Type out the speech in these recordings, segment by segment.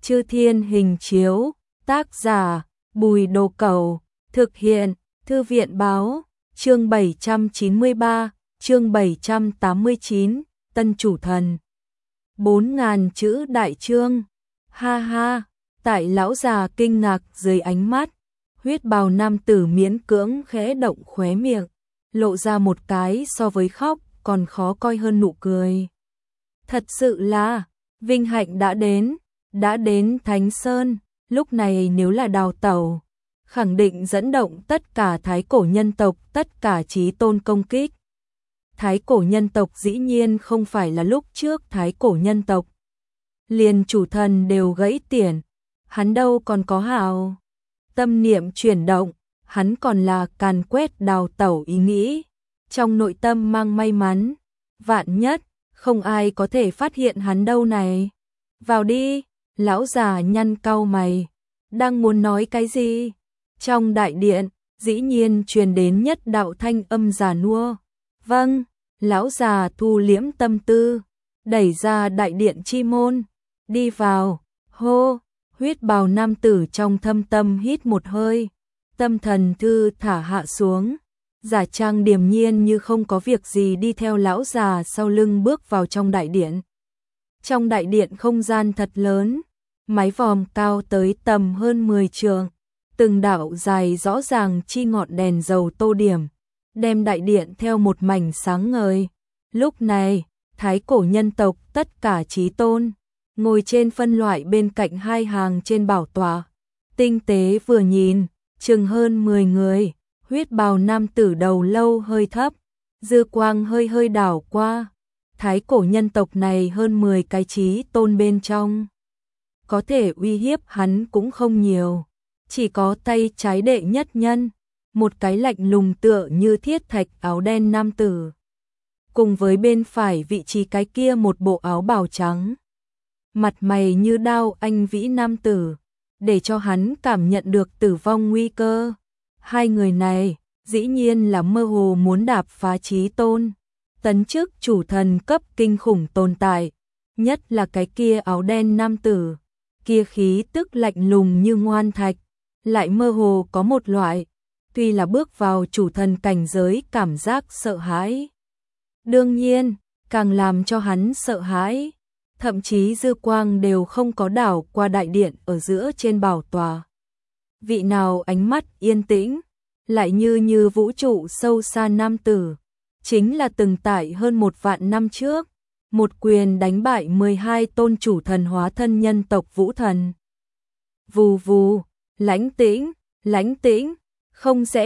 Chư Thiên Hình Chiếu, tác giả Bùi Đồ Cẩu, thực hiện Thư viện báo, chương 793, chương 789, Tân Chủ Thần. 4.000 chữ đại chương, ha ha, tại lão già kinh ngạc dưới ánh mắt, huyết bào nam tử miễn cưỡng khẽ động khóe miệng, lộ ra một cái so với khóc còn khó coi hơn nụ cười. Thật sự là, vinh hạnh đã đến Thánh Sơn, lúc này nếu là đào tẩu, khẳng định dẫn động tất cả thái cổ nhân tộc, tất cả chí tôn công kích. Thái cổ nhân tộc dĩ nhiên không phải là lúc trước thái cổ nhân tộc. Liền chủ thần đều gãy tiền, hắn đâu còn có hào. Tâm niệm chuyển động, hắn còn là càn quét đào tẩu ý nghĩ. Trong nội tâm mang may mắn, vạn nhất, không ai có thể phát hiện hắn đâu này. Vào đi, lão già nhăn cau mày, đang muốn nói cái gì? Trong đại điện, dĩ nhiên truyền đến nhất đạo thanh âm già nua. Vâng, lão già thu liễm tâm tư, đẩy ra đại điện chi môn, đi vào, hô, huyết bào nam tử trong thâm tâm hít một hơi, tâm thần thư thả hạ xuống, giả trang điềm nhiên như không có việc gì đi theo lão già sau lưng bước vào trong đại điện. Trong đại điện không gian thật lớn, mái vòm cao tới tầm hơn 10 trượng, từng đạo dài rõ ràng chi ngọn đèn dầu tô điểm, đem đại điện theo một mảnh sáng ngời. Lúc này, thái cổ nhân tộc tất cả chí tôn, ngồi trên phân loại bên cạnh hai hàng trên bảo tọa. Tinh tế vừa nhìn, chừng hơn 10 người, huyết bào nam tử đầu lâu hơi thấp, dư quang hơi đảo qua. Thái cổ nhân tộc này hơn 10 cái chí tôn bên trong. Có thể uy hiếp hắn cũng không nhiều, chỉ có tay trái đệ nhất nhân, một cái lạnh lùng tựa như thiết thạch áo đen nam tử. Cùng với bên phải vị trí cái kia một bộ áo bào trắng. Mặt mày như đao anh vĩ nam tử, để cho hắn cảm nhận được tử vong nguy cơ. Hai người này, dĩ nhiên là mơ hồ muốn đạp phá chí tôn, tấn chức chủ thần cấp kinh khủng tồn tại. Nhất là cái kia áo đen nam tử, kia khí tức lạnh lùng như ngoan thạch, lại mơ hồ có một loại, tuy là bước vào chủ thần cảnh giới cảm giác sợ hãi. Đương nhiên, càng làm cho hắn sợ hãi, thậm chí dư quang đều không có đảo qua đại điện ở giữa trên bảo tọa. Vị nào ánh mắt yên tĩnh, lại như vũ trụ sâu xa nam tử, chính là từng tại hơn 1 vạn năm trước, một quyền đánh bại 12 tôn chủ thần hóa thân nhân tộc vũ thần. Vù vù, lãnh tĩnh, không sẽ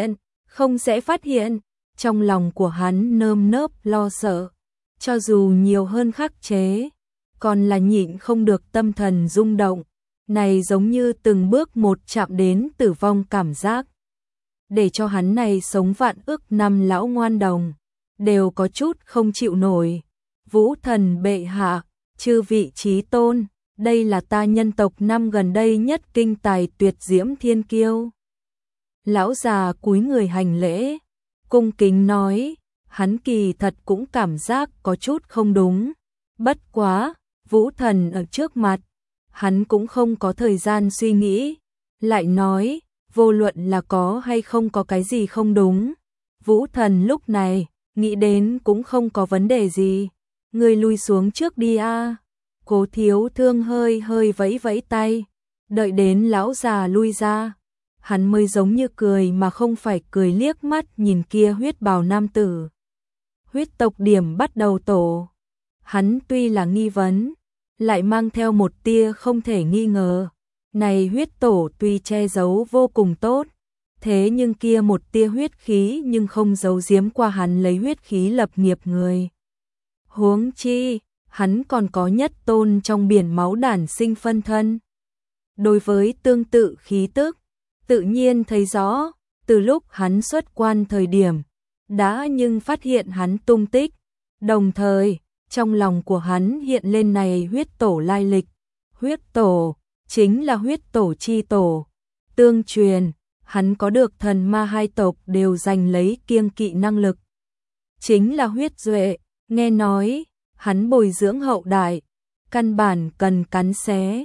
phát hiện, trong lòng của hắn nơm nớp lo sợ, cho dù nhiều hơn khắc chế, còn là nhịn không được tâm thần rung động, này giống như từng bước một chạm đến tử vong cảm giác. Để cho hắn này sống vạn ức năm lão ngoan đồng, đều có chút không chịu nổi. Vũ thần bệ hạ, chư vị chí tôn, đây là ta nhân tộc năm gần đây nhất kinh tài tuyệt diễm thiên kiêu. Lão già cúi người hành lễ, cung kính nói, hắn kỳ thật cũng cảm giác có chút không đúng. Bất quá, vũ thần ở trước mặt, hắn cũng không có thời gian suy nghĩ, lại nói, vô luận là có hay không có cái gì không đúng. Vũ thần lúc này, nghĩ đến cũng không có vấn đề gì. Người lui xuống trước đi a. Cố Thiếu Thương hơi vẫy tay, đợi đến lão già lui ra, hắn mới giống như cười mà không phải cười liếc mắt nhìn kia huyết bào nam tử. Huyết tộc điểm bắt đầu tổ. Hắn tuy là nghi vấn, lại mang theo một tia không thể nghi ngờ. Này huyết tổ tuy che giấu vô cùng tốt, thế nhưng kia một tia huyết khí nhưng không giấu giếm qua hắn lấy huyết khí lập nghiệp người. Huống chi, hắn còn có nhất tôn trong biển máu đản sinh phân thân. Đối với tương tự khí tức, tự nhiên thấy rõ, từ lúc hắn xuất quan thời điểm, đã nhưng phát hiện hắn tung tích, đồng thời, trong lòng của hắn hiện lên này huyết tổ lai lịch. Huyết tổ, chính là huyết tổ chi tổ. Tương truyền, hắn có được thần ma hai tộc đều giành lấy kiêng kỵ năng lực. Chính là huyết duệ, nghe nói, hắn bồi dưỡng hậu đại, căn bản cần cắn xé.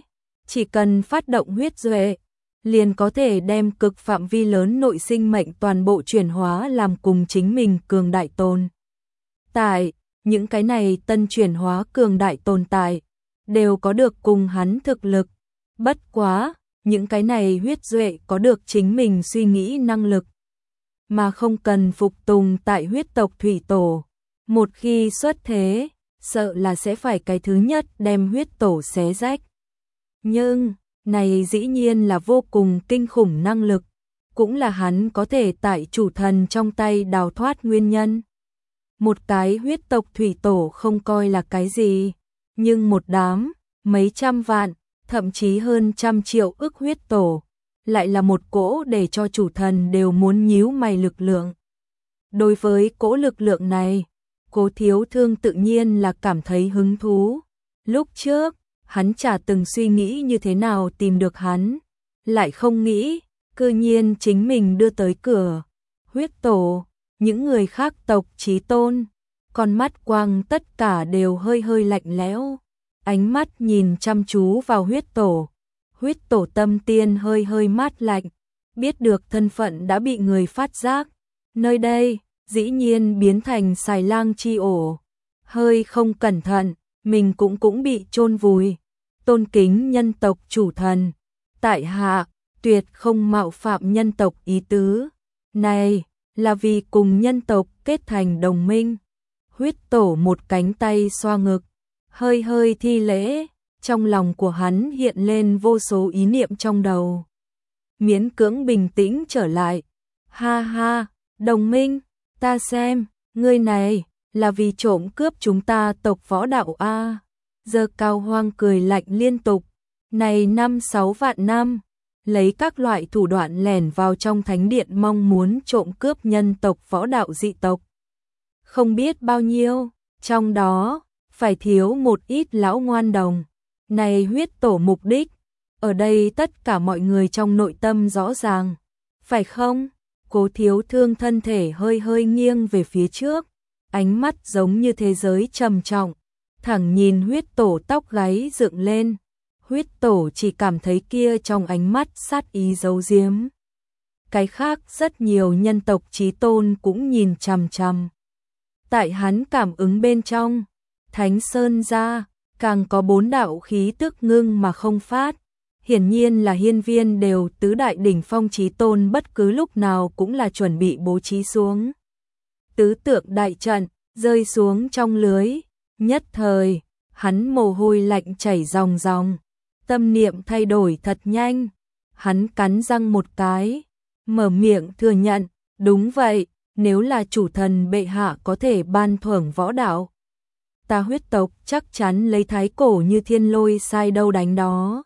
chỉ cần phát động huyết duệ, liền có thể đem cực phạm vi lớn nội sinh mệnh toàn bộ chuyển hóa làm cùng chính mình cường đại tồn tại. Những cái này tân chuyển hóa cường đại tồn tại đều có được cùng hắn thực lực. Bất quá, những cái này huyết duệ có được chính mình suy nghĩ năng lực, mà không cần phục tùng tại huyết tộc thủy tổ. Một khi xuất thế, sợ là sẽ phải cái thứ nhất đem huyết tổ xé rách. Nhưng, này dĩ nhiên là vô cùng kinh khủng năng lực, cũng là hắn có thể tại chủ thần trong tay đào thoát nguyên nhân. Một cái huyết tộc thủy tổ không coi là cái gì, nhưng một đám, mấy trăm vạn, thậm chí hơn 100 triệu ức huyết tổ, lại là một cỗ để cho chủ thần đều muốn nhíu mày lực lượng. Đối với cỗ lực lượng này, Cố Thiếu Thương tự nhiên là cảm thấy hứng thú. Lúc trước, hắn chả từng suy nghĩ như thế nào tìm được hắn, lại không nghĩ, cư nhiên chính mình đưa tới cửa. Huyết tổ, những người khác tộc chí tôn, con mắt quang tất cả đều hơi hơi lạnh lẽo, ánh mắt nhìn chăm chú vào huyết tổ. Huyết tổ tâm tiên hơi hơi mát lạnh, biết được thân phận đã bị người phát giác. Nơi đây, dĩ nhiên biến thành xài lang chi ổ. Hơi không cẩn thận, mình cũng bị chôn vùi. Tôn kính nhân tộc chủ thần. Tại hạ, tuyệt không mạo phạm nhân tộc ý tứ. Này, là vì cùng nhân tộc kết thành đồng minh. Huyết tổ một cánh tay xoa ngực, hơi hơi thi lễ. Trong lòng của hắn hiện lên vô số ý niệm trong đầu. Miễn cưỡng bình tĩnh trở lại. Ha ha, đồng minh, ta xem, ngươi này, là vì trộm cướp chúng ta tộc võ đạo a. Giờ Cao Hoang cười lạnh liên tục. Này 5-6 vạn năm, lấy các loại thủ đoạn lẻn vào trong thánh điện mong muốn trộm cướp nhân tộc võ đạo dị tộc. Không biết bao nhiêu, trong đó, phải thiếu một ít lão ngoan đồng. Này huyết tổ mục đích, ở đây tất cả mọi người trong nội tâm rõ ràng, phải không? Cố Thiếu Thương thân thể hơi hơi nghiêng về phía trước, ánh mắt giống như thế giới trầm trọng, thẳng nhìn huyết tổ tóc gáy dựng lên. Huyết tổ chỉ cảm thấy kia trong ánh mắt sát ý giấu giếm. Cái khác rất nhiều nhân tộc chí tôn cũng nhìn chằm chằm. Tại hắn cảm ứng bên trong, Thánh Sơn ra, càng có 4 đạo khí tức ngưng mà không phát. Hiển nhiên là hiên viên đều tứ đại đỉnh phong chí tôn bất cứ lúc nào cũng là chuẩn bị bố trí xuống. Tứ tượng đại trận, rơi xuống trong lưới. Nhất thời, hắn mồ hôi lạnh chảy ròng ròng. Tâm niệm thay đổi thật nhanh. Hắn cắn răng một cái, mở miệng thừa nhận. Đúng vậy, nếu là chủ thần bệ hạ có thể ban thưởng võ đạo, ta huyết tộc chắc chắn lấy thái cổ như thiên lôi sai đâu đánh đó.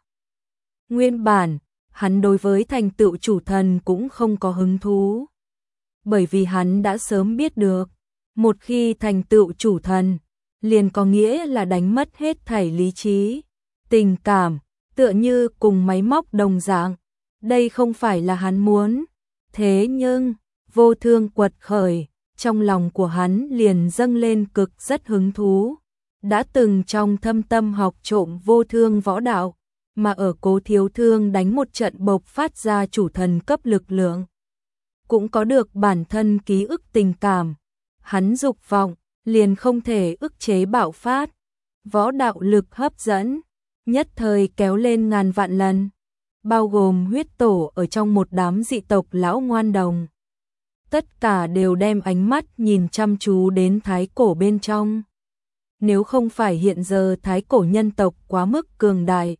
Nguyên bản, hắn đối với thành tựu chủ thần cũng không có hứng thú. Bởi vì hắn đã sớm biết được, một khi thành tựu chủ thần, liền có nghĩa là đánh mất hết thảy lý trí, tình cảm, tựa như cùng máy móc đồng dạng. Đây không phải là hắn muốn. Thế nhưng, vô thương quật khởi, trong lòng của hắn liền dâng lên cực rất hứng thú. Đã từng trong thâm tâm học trộm vô thương võ đạo, mà ở Cố Thiếu Thương đánh một trận bộc phát ra chủ thần cấp lực lượng. Cũng có được bản thân ký ức tình cảm. Hắn dục vọng, liền không thể ức chế bạo phát. Võ đạo lực hấp dẫn, nhất thời kéo lên ngàn vạn lần. Bao gồm huyết tổ ở trong một đám dị tộc lão ngoan đồng. Tất cả đều đem ánh mắt nhìn chăm chú đến thái cổ bên trong. Nếu không phải hiện giờ thái cổ nhân tộc quá mức cường đại,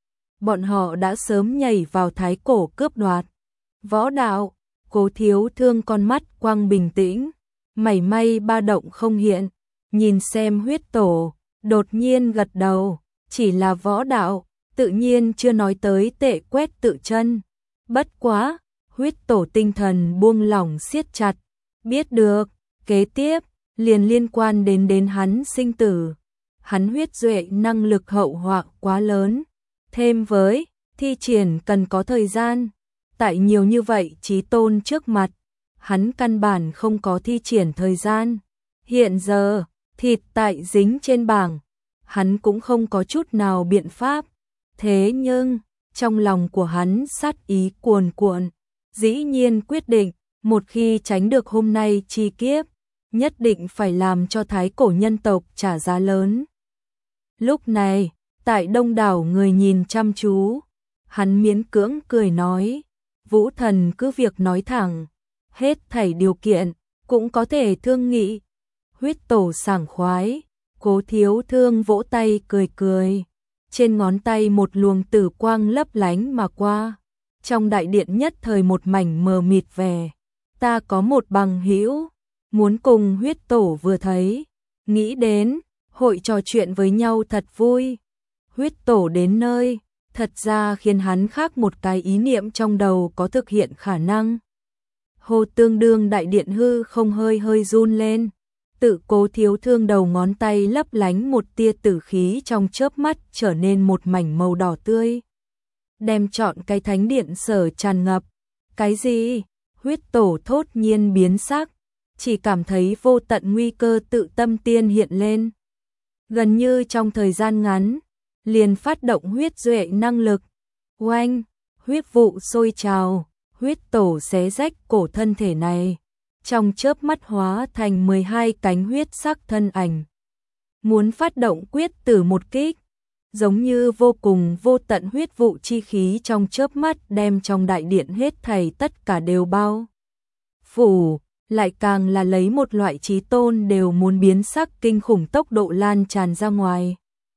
bọn họ đã sớm nhảy vào thái cổ cướp đoạt. Võ đạo, Cố Thiếu Thương con mắt quang bình tĩnh, mảy may ba động không hiện, nhìn xem huyết tổ, đột nhiên gật đầu, chỉ là võ đạo, tự nhiên chưa nói tới tệ quét tự chân. Bất quá, huyết tổ tinh thần buông lỏng siết chặt, biết được, kế tiếp, liền liên quan đến hắn sinh tử. Hắn huyết duệ năng lực hậu họa quá lớn, thêm với, thi triển cần có thời gian. Tại nhiều như vậy chí tôn trước mặt, hắn căn bản không có thi triển thời gian. Hiện giờ, thịt tại dính trên bảng, hắn cũng không có chút nào biện pháp. Thế nhưng, trong lòng của hắn sát ý cuồn cuộn, dĩ nhiên quyết định, một khi tránh được hôm nay chi kiếp, nhất định phải làm cho thái cổ nhân tộc trả giá lớn. Lúc này, tại đông đảo người nhìn chăm chú, hắn miễn cưỡng cười nói, Vũ thần cứ việc nói thẳng, hết thảy điều kiện, cũng có thể thương nghị. Huyết tổ sảng khoái, Cố Thiếu Thương vỗ tay cười cười, trên ngón tay một luồng tử quang lấp lánh mà qua, trong đại điện nhất thời một mảnh mờ mịt vẻ. Ta có một bằng hữu, muốn cùng huyết tổ vừa thấy, nghĩ đến, hội trò chuyện với nhau thật vui. Huyết tổ đến nơi, thật ra khiến hắn khác một cái ý niệm trong đầu có thực hiện khả năng. Hồ tương đương đại điện hư không hơi hơi run lên, tự Cố Thiếu Thương đầu ngón tay lấp lánh một tia tử khí trong chớp mắt trở nên một mảnh màu đỏ tươi. Đem trọn cái thánh điện sở tràn ngập. Cái gì? Huyết tổ thốt nhiên biến sắc, chỉ cảm thấy vô tận nguy cơ tự tâm tiên hiện lên. Gần như trong thời gian ngắn, liền phát động huyết duệ năng lực. Oanh, huyết vụ sôi trào, huyết tổ xé rách cổ thân thể này, trong chớp mắt hóa thành 12 cánh huyết sắc thân ảnh. Muốn phát động quyết tử một kích, giống như vô cùng vô tận huyết vụ chi khí trong chớp mắt đem trong đại điện hết thảy tất cả đều bao phủ, lại càng là lấy một loại chí tôn đều muốn biến sắc kinh khủng tốc độ lan tràn ra ngoài.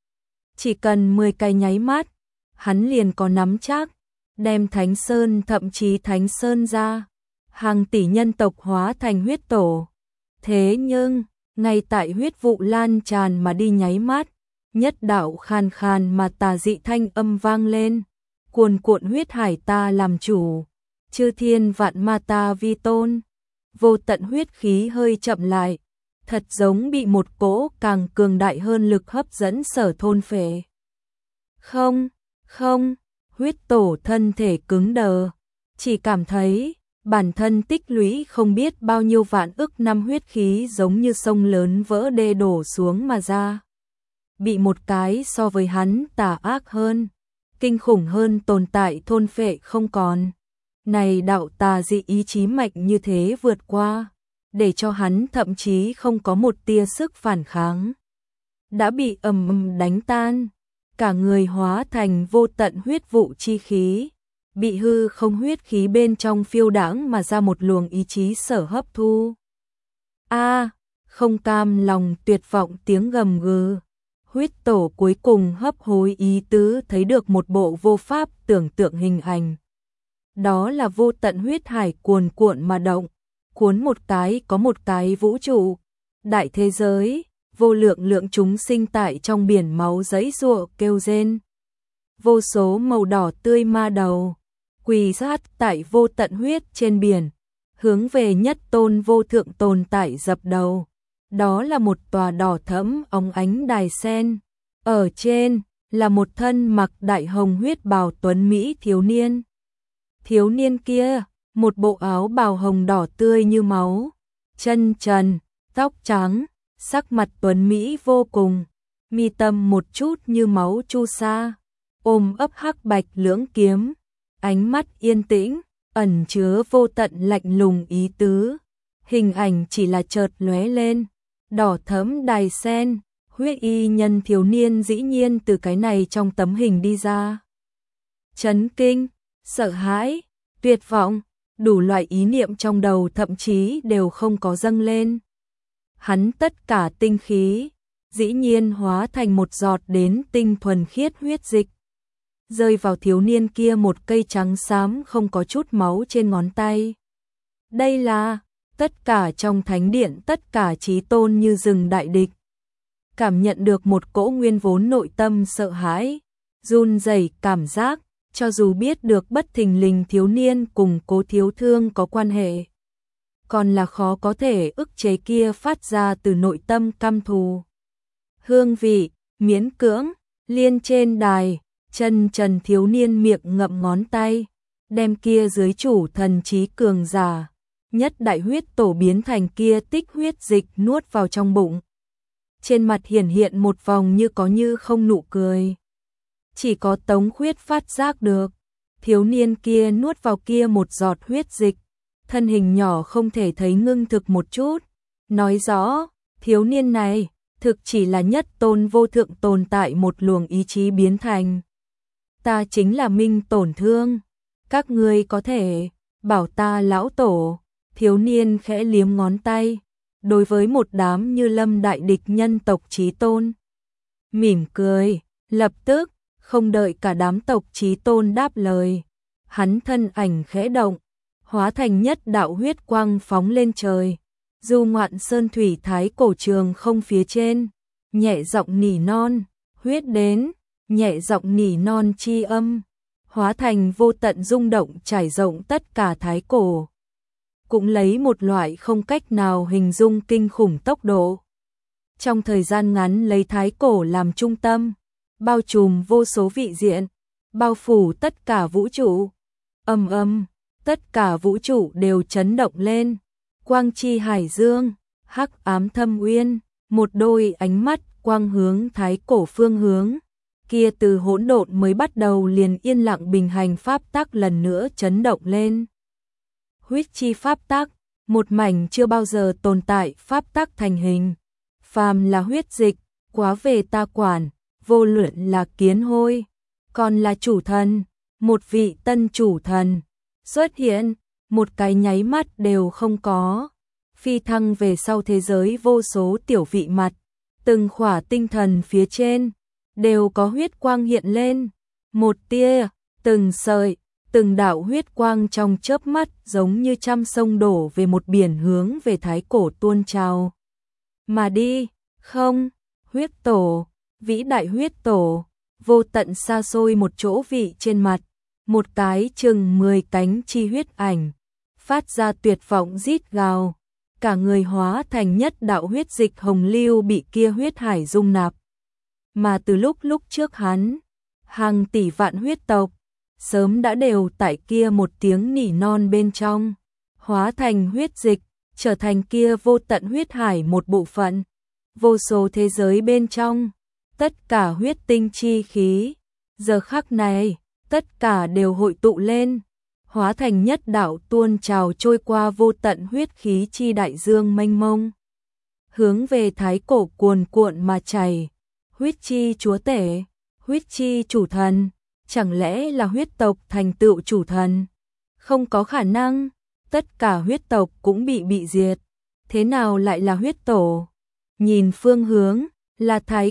Chỉ cần 10 cái nháy mắt, hắn liền có nắm chắc, đem Thánh Sơn thậm chí Thánh Sơn ra, hàng tỷ nhân tộc hóa thành huyết tổ. Thế nhưng, ngay tại huyết vụ lan tràn mà đi nháy mắt, nhất đạo khàn khàn mà tà dị thanh âm vang lên, cuồn cuộn huyết hải ta làm chủ, chư thiên vạn ma ta vi tôn. Vô tận huyết khí hơi chậm lại, thật giống bị một cỗ càng cường đại hơn lực hấp dẫn sở thôn phệ. Không, không, huyết tổ thân thể cứng đờ, chỉ cảm thấy bản thân tích lũy không biết bao nhiêu vạn ức năm huyết khí giống như sông lớn vỡ đê đổ xuống mà ra. Bị một cái so với hắn tà ác hơn, kinh khủng hơn tồn tại thôn phệ không còn. Này đạo tà dị ý chí mạnh như thế vượt qua, để cho hắn thậm chí không có một tia sức phản kháng. Đã bị ầm đánh tan, cả người hóa thành vô tận huyết vụ chi khí, bị hư không huyết khí bên trong phiêu đãng mà ra một luồng ý chí sở hấp thu. A, không cam lòng tuyệt vọng tiếng gầm gừ. Huyết tổ cuối cùng hấp hối ý tứ thấy được một bộ vô pháp tưởng tượng hình ảnh. Đó là vô tận huyết hải cuồn cuộn mà động, cuốn một cái có một cái vũ trụ, đại thế giới, vô lượng lượng chúng sinh tại trong biển máu giãy giụa kêu rên. Vô số màu đỏ tươi ma đầu, quỳ sát tại vô tận huyết trên biển, hướng về nhất tôn vô thượng tồn tại dập đầu. Đó là một tòa đỏ thẫm óng ánh đài sen, ở trên là một thân mặc đại hồng huyết bào tuấn mỹ thiếu niên. Thiếu niên kia, một bộ áo bào hồng đỏ tươi như máu, chân trần, tóc trắng, sắc mặt tuấn mỹ vô cùng, mi tâm một chút như máu chu sa, ôm ấp hắc bạch lưỡng kiếm, ánh mắt yên tĩnh, ẩn chứa vô tận lạnh lùng ý tứ. Hình ảnh chỉ là chợt lóe lên, đỏ thẫm đài sen, huyết y nhân thiếu niên dĩ nhiên từ cái này trong tấm hình đi ra. Chấn kinh, sợ hãi, tuyệt vọng, đủ loại ý niệm trong đầu thậm chí đều không có dâng lên. Hắn tất cả tinh khí, dĩ nhiên hóa thành một giọt đến tinh thuần khiết huyết dịch. Rơi vào thiếu niên kia một cây trắng xám không có chút máu trên ngón tay. Đây là, tất cả trong thánh điện tất cả chí tôn như rừng đại địch. Cảm nhận được một cỗ nguyên vốn nội tâm sợ hãi, run rẩy cảm giác, cho dù biết được bất thình lình thiếu niên cùng Cố Thiếu Thương có quan hệ, còn là khó có thể ức chế kia phát ra từ nội tâm căm thù. Hương vị, miễn cưỡng, liên trên đài, chân trần thiếu niên miệng ngậm ngón tay, đem kia dưới chủ thần trí cường giả, nhất đại huyết tổ biến thành kia tích huyết dịch nuốt vào trong bụng. Trên mặt hiển hiện một vòng như có như không nụ cười. Chỉ có Tống Khuyết phát giác được, thiếu niên kia nuốt vào kia một giọt huyết dịch, thân hình nhỏ không thể thấy ngưng thực một chút, nói rõ, thiếu niên này thực chỉ là nhất tôn vô thượng tồn tại một luồng ý chí biến thành. Ta chính là Minh Tổn Thương, các ngươi có thể bảo ta lão tổ. Thiếu niên khẽ liếm ngón tay, đối với một đám như lâm đại địch nhân tộc chí tôn. Mỉm cười, lập tức, không đợi cả đám tộc chí tôn đáp lời. Hắn thân ảnh khẽ động, hóa thành nhất đạo huyết quang phóng lên trời. Du ngoạn sơn thủy thái cổ trường không phía trên, nhẹ giọng nỉ non, huyết đến, nhẹ giọng nỉ non chi âm, hóa thành vô tận rung động trải rộng tất cả thái cổ. Cũng lấy một loại không cách nào hình dung kinh khủng tốc độ. Trong thời gian ngắn lấy thái cổ làm trung tâm, bao trùm vô số vị diện, bao phủ tất cả vũ trụ. Ầm ầm, tất cả vũ trụ đều chấn động lên. Quang chi hải dương, hắc ám thâm uyên, một đôi ánh mắt quang hướng thái cổ phương hướng. Kia từ hỗn độn mới bắt đầu liền yên lặng bình hành pháp tắc lần nữa chấn động lên. Huyết chi pháp tắc, một mảnh chưa bao giờ tồn tại pháp tắc thành hình. Phàm là huyết dịch, quá về ta quản, vô luận là kiến hôi, còn là chủ thần, một vị tân chủ thần xuất hiện, một cái nháy mắt đều không có. Phi thăng về sau thế giới vô số tiểu vị mặt, từng khỏa tinh thần phía trên đều có huyết quang hiện lên, một tia, từng sợi, từng đạo huyết quang trong chớp mắt giống như trăm sông đổ về một biển hướng về thái cổ tuôn trào. Mà đi, không, huyết tổ, vĩ đại huyết tổ, vô tận xa xôi một chỗ vị trên mặt, một cái chừng 10 cánh chi huyết ảnh, phát ra tuyệt vọng rít gào, cả người hóa thành nhất đạo huyết dịch hồng lưu bị kia huyết hải dung nạp. Mà từ lúc trước hắn, hàng tỷ vạn huyết tộc, sớm đã đều tại kia một tiếng nỉ non bên trong, hóa thành huyết dịch, trở thành kia vô tận huyết hải một bộ phận. Vô số thế giới bên trong, tất cả huyết tinh chi khí, giờ khắc này, tất cả đều hội tụ lên, hóa thành nhất đạo tuôn trào trôi qua vô tận huyết khí chi đại dương mênh mông. Hướng về thái cổ cuồn cuộn mà chảy, huyết chi chúa tể, huyết chi chủ thần, chẳng lẽ là huyết tộc thành tựu chủ thần? Không có khả năng, tất cả huyết tộc cũng bị diệt, thế nào lại là huyết tổ? Nhìn phương hướng, là thái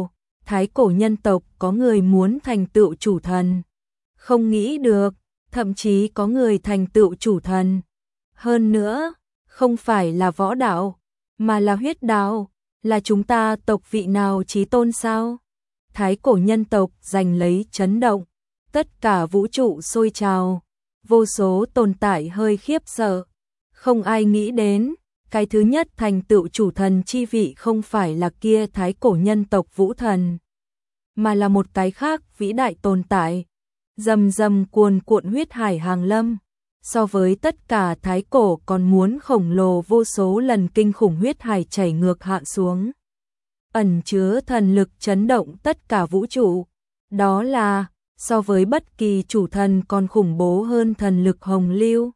cổ nhân tộc có người muốn thành tựu chủ thần. Không nghĩ được, thậm chí có người thành tựu chủ thần. Hơn nữa, không phải là võ đạo, mà là huyết đạo, là chúng ta tộc vị nào chí tôn sao? Thái cổ nhân tộc giành lấy chấn động, tất cả vũ trụ sôi trào, vô số tồn tại hơi khiếp sợ. Không ai nghĩ đến, cái thứ nhất thành tựu chủ thần chi vị không phải là kia thái cổ nhân tộc vũ thần, mà là một cái khác vĩ đại tồn tại. Rầm rầm cuồn cuộn huyết hải hàng lâm, so với tất cả thái cổ còn muốn khổng lồ vô số lần kinh khủng huyết hải chảy ngược hạ xuống. Ẩn chứa thần lực chấn động tất cả vũ trụ, đó là so với bất kỳ chủ thần còn khủng bố hơn thần lực hồng lưu.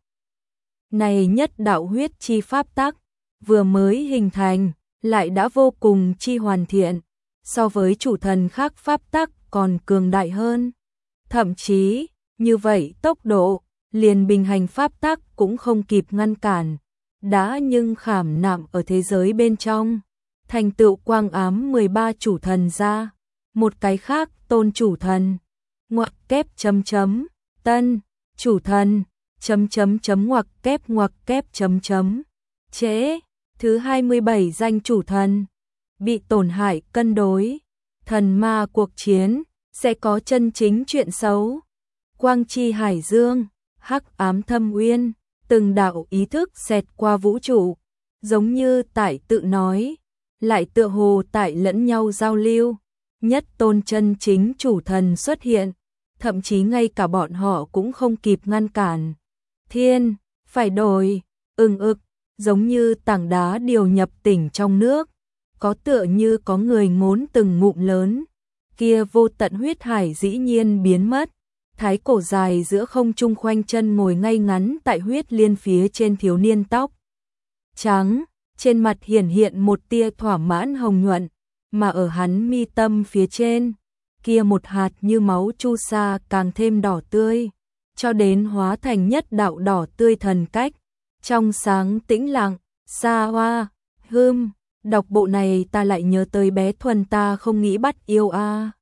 Này nhất đạo huyết chi pháp tắc, vừa mới hình thành, lại đã vô cùng chi hoàn thiện, so với chủ thần khác pháp tắc còn cường đại hơn. Thậm chí, như vậy tốc độ, liền bình hành pháp tắc cũng không kịp ngăn cản, đã nhưng khảm nạm ở thế giới bên trong, thành tựu quang ám 13 chủ thần ra, một cái khác tôn chủ thần, ngoặc kép chấm chấm, tân, chủ thần, chấm chấm chấm ngoặc kép chấm chấm, trễ, thứ 27 danh chủ thần, bị tổn hại cân đối, thần ma cuộc chiến, sẽ có chân chính chuyện xấu. Quang chi hải dương, hắc ám thâm uyên, từng đạo ý thức xẹt qua vũ trụ, giống như tại tự nói, lại tựa hồ tại lẫn nhau giao lưu. Nhất tôn chân chính chủ thần xuất hiện, thậm chí ngay cả bọn họ cũng không kịp ngăn cản. Thiên, phải đổi, ực, giống như tảng đá điều nhập tỉnh trong nước, có tựa như có người ngốn từng ngụm lớn, kia vô tận huyết hải dĩ nhiên biến mất. Thái cổ dài giữa không trung khoanh chân ngồi ngay ngắn tại huyết liên phía trên thiếu niên tóc trắng, trên mặt hiển hiện một tia thỏa mãn hồng nhuận, mà ở hắn mi tâm phía trên, kia một hạt như máu chu sa càng thêm đỏ tươi, cho đến hóa thành nhất đạo đỏ tươi thần cách, trong sáng tĩnh lặng, xa hoa, đọc bộ này ta lại nhớ tới bé Thuần ta không nghĩ bắt yêu a.